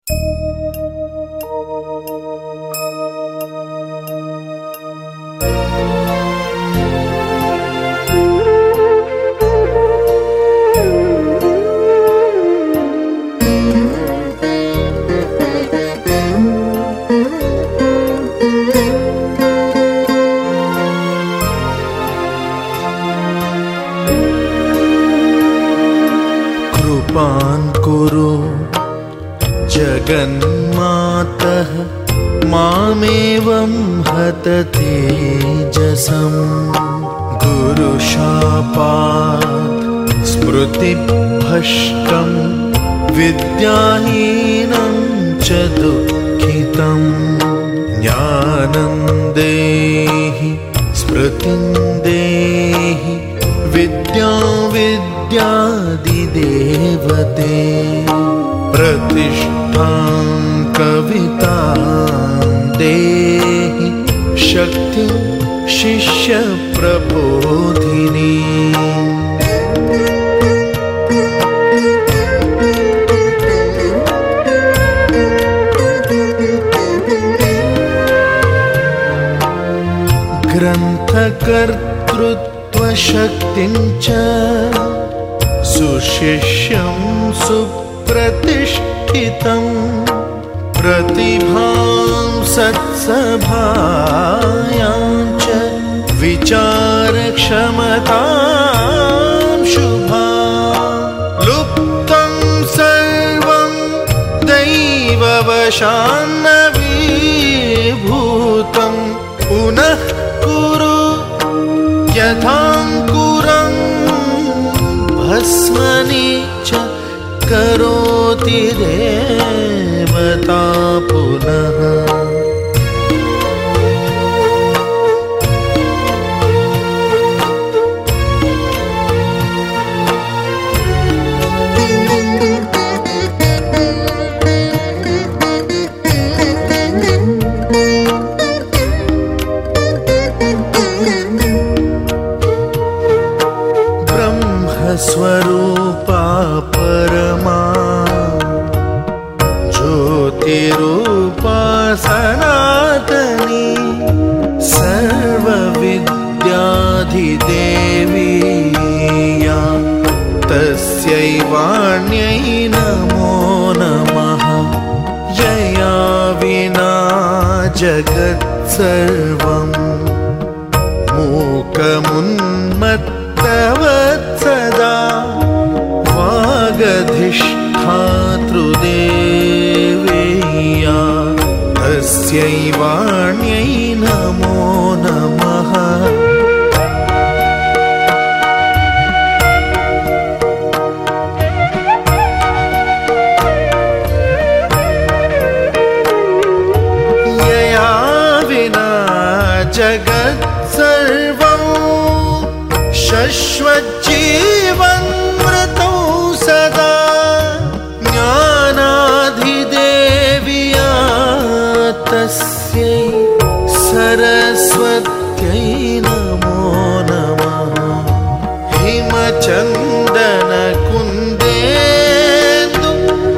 कुरु जगन्मातः मामेवं हततेजसम् गुरुशापात् स्मृतिभ्रष्टं विद्याहीनं च दुःखितं ज्ञानं देहि स्मृतिं देहि विद्यादिदेवते प्रतिष्ठां कवितां देहि शक्तिं शिष्यप्रबोधिनी ग्रन्थकर्तृत्वशक्तिं च सुशिष्यं सुप्रतिष्ठितं प्रतिभां सत्सभायां च विचारक्षमतां शुभा लुप्तं सर्वं दैववशान्न विभूतं पुनः कुरु यथाङ्कुरं भस्मनि च करोति देवता पुनः स्वरूपा परमा ज्योतिरूपा सनातनी सर्वविद्याधिदेवी या तस्यै वाण्यै नमो नमः यया विना जगत्सर्वं मूकमुन्मत्तवत्सदा वागधिष्ठातृदेवेया तस्यै वाण्यै नमो नमः यया विना जगत्सर्वं शश्वज्जीवन्मृतौ सदा ज्ञानाधिदेव्या तस्यै सरस्वत्यै नमो नमः हिमचन्दनकुन्देन्दु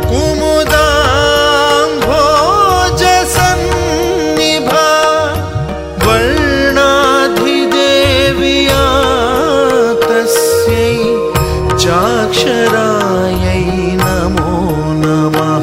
कुमुदाम्भोजसन्निभा वर्णाधिदेव्या तस्यै चाक्षरायै नमो नमः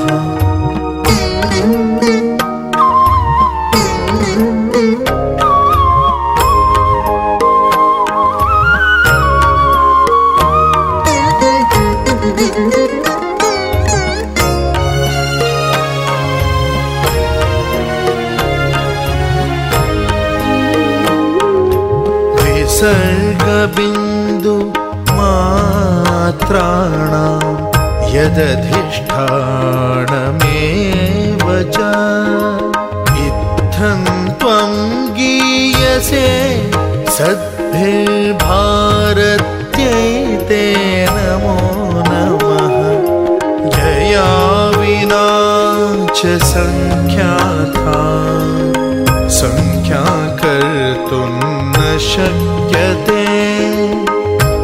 विसर्गबिन्दु मात्राणां यदधिष्ठानमेव च इत्थं त्वं गीयसे सद्भिर्भारत्यै ते नमो नमः जया विना च संख्याता संख्याकर्तुं न शक्यते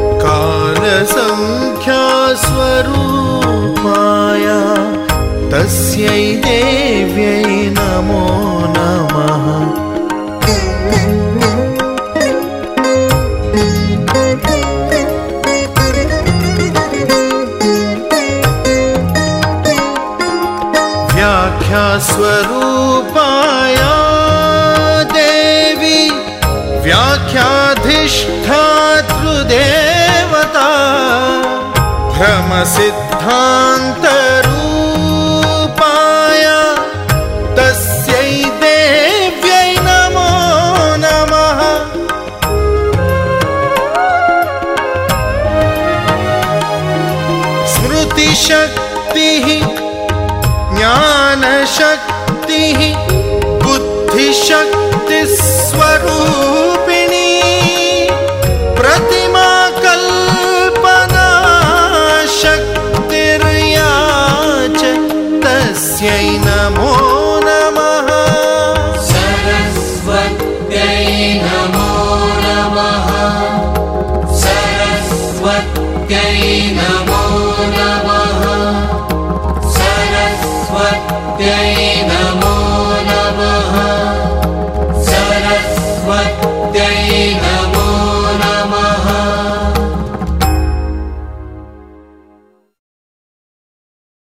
कालसंख्यास्वरूपाय तस्यै देव्यै नमो नमः। व्याख्यास्वरूपाया देवी व्याख्याधिष्ठातृदेवता भ्रमसिद्धान्तरूपाय तस्यै देव्यै नमो नमः। स्मृतिशक्तिः ज्ञानशक्तिः बुद्धिशक्तिस्वरूपिणी प्रतिमाकल्पना शक्तिर्या च तस्यै नमो नमः। सरस्वत्यै नमो नमः। सरस्वत्यै नमो नमः। सरस्वत्यै नमो नमः। सरस्वत्यै नमः।